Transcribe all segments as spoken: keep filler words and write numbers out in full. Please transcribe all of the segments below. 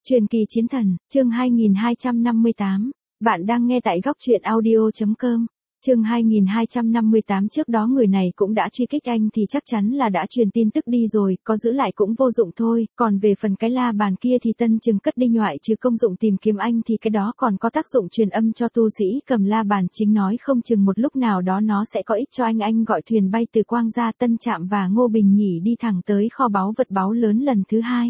Truyền kỳ chiến thần, chương hai nghìn hai trăm năm mươi tám. Bạn đang nghe tại góc truyện audio chấm com. Chương hai nghìn hai trăm năm mươi tám. Trước đó người này cũng đã truy kích anh thì chắc chắn là đã truyền tin tức đi rồi, có giữ lại cũng vô dụng thôi, còn về phần cái la bàn kia thì Tân chừng cất đi nhoại chứ công dụng tìm kiếm anh thì cái đó còn có tác dụng truyền âm cho tu sĩ cầm la bàn chính nói không chừng một lúc nào đó nó sẽ có ích cho anh. Anh gọi thuyền bay từ Quang ra Tân Trạm và Ngô Bình Nhỉ đi thẳng tới kho báu vật báu lớn lần thứ hai.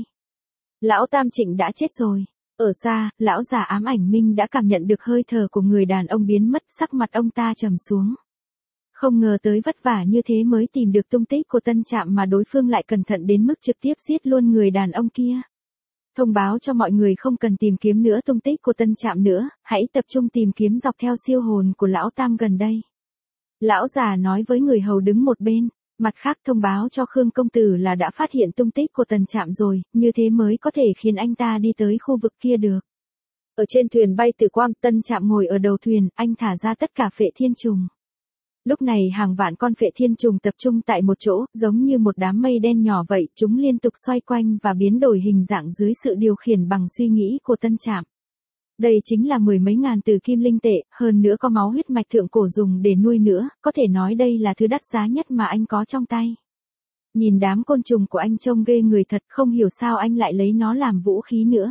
Lão Tam Trịnh đã chết rồi. Ở xa, lão già ám ảnh Minh đã cảm nhận được hơi thở của người đàn ông biến mất, sắc mặt ông ta trầm xuống. Không ngờ tới vất vả như thế mới tìm được tung tích của Tân Trạm mà đối phương lại cẩn thận đến mức trực tiếp giết luôn người đàn ông kia. Thông báo cho mọi người không cần tìm kiếm nữa tung tích của Tân Trạm nữa, hãy tập trung tìm kiếm dọc theo siêu hồn của lão Tam gần đây. Lão già nói với người hầu đứng một bên. Mặt khác thông báo cho Khương công tử là đã phát hiện tung tích của Tần Trạm rồi, như thế mới có thể khiến anh ta đi tới khu vực kia được. Ở trên thuyền bay từ Quang, Tân Trạm ngồi ở đầu thuyền, anh thả ra tất cả phệ thiên trùng. Lúc này hàng vạn con phệ thiên trùng tập trung tại một chỗ, giống như một đám mây đen nhỏ vậy, chúng liên tục xoay quanh và biến đổi hình dạng dưới sự điều khiển bằng suy nghĩ của Tân Trạm. Đây chính là mười mấy ngàn tử kim linh tệ, hơn nữa có máu huyết mạch thượng cổ dùng để nuôi nữa, có thể nói đây là thứ đắt giá nhất mà anh có trong tay. Nhìn đám côn trùng của anh trông ghê người thật, không hiểu sao anh lại lấy nó làm vũ khí nữa.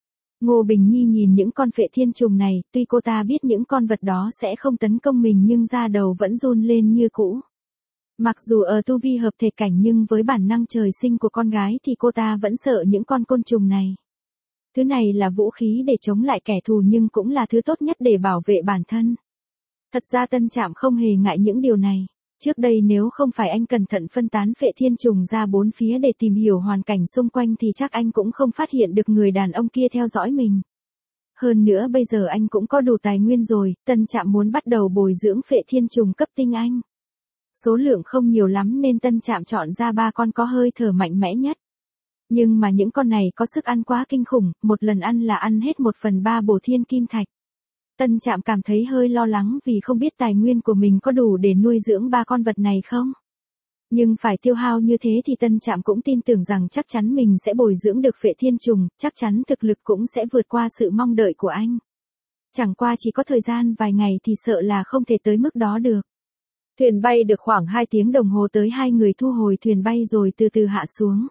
Ngô Bình Nhi nhìn những con phệ thiên trùng này, tuy cô ta biết những con vật đó sẽ không tấn công mình nhưng da đầu vẫn run lên như cũ. Mặc dù ở tu vi hợp thể cảnh nhưng với bản năng trời sinh của con gái thì cô ta vẫn sợ những con côn trùng này. Thứ này là vũ khí để chống lại kẻ thù nhưng cũng là thứ tốt nhất để bảo vệ bản thân. Thật ra Tân Trạm không hề ngại những điều này. Trước đây nếu không phải anh cẩn thận phân tán phệ thiên trùng ra bốn phía để tìm hiểu hoàn cảnh xung quanh thì chắc anh cũng không phát hiện được người đàn ông kia theo dõi mình. Hơn nữa bây giờ anh cũng có đủ tài nguyên rồi, Tân Trạm muốn bắt đầu bồi dưỡng phệ thiên trùng cấp tinh anh. Số lượng không nhiều lắm nên Tân Trạm chọn ra ba con có hơi thở mạnh mẽ nhất. Nhưng mà những con này có sức ăn quá kinh khủng, một lần ăn là ăn hết một phần ba bổ thiên kim thạch. Tân Trạm cảm thấy hơi lo lắng vì không biết tài nguyên của mình có đủ để nuôi dưỡng ba con vật này không. Nhưng phải tiêu hao như thế thì Tân Trạm cũng tin tưởng rằng chắc chắn mình sẽ bồi dưỡng được phệ thiên trùng, chắc chắn thực lực cũng sẽ vượt qua sự mong đợi của anh. Chẳng qua chỉ có thời gian vài ngày thì sợ là không thể tới mức đó được. Thuyền bay được khoảng hai tiếng đồng hồ tới hai người thu hồi thuyền bay rồi từ từ hạ xuống.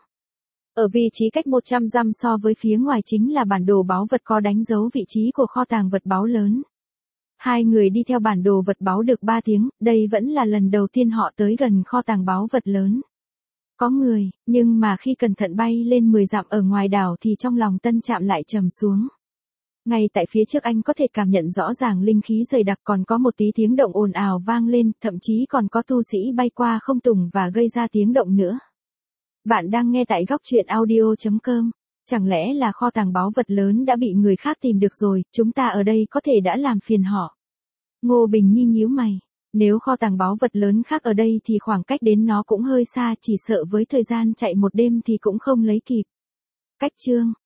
Ở vị trí cách một trăm dặm so với phía ngoài chính là bản đồ báu vật có đánh dấu vị trí của kho tàng vật báu lớn. Hai người đi theo bản đồ vật báu được ba tiếng, đây vẫn là lần đầu tiên họ tới gần kho tàng báu vật lớn. Có người, nhưng mà khi cẩn thận bay lên mười dặm ở ngoài đảo thì trong lòng Tân Trạm lại trầm xuống. Ngay tại phía trước anh có thể cảm nhận rõ ràng linh khí dày đặc, còn có một tí tiếng động ồn ào vang lên, thậm chí còn có tu sĩ bay qua không tùng và gây ra tiếng động nữa. Bạn đang nghe tại góc truyện audio chấm com. Chẳng lẽ là kho tàng báu vật lớn đã bị người khác tìm được rồi, chúng ta ở đây có thể đã làm phiền họ. Ngô Bình Nhi nhíu mày. Nếu kho tàng báu vật lớn khác ở đây thì khoảng cách đến nó cũng hơi xa, chỉ sợ với thời gian chạy một đêm thì cũng không lấy kịp. Cách chương,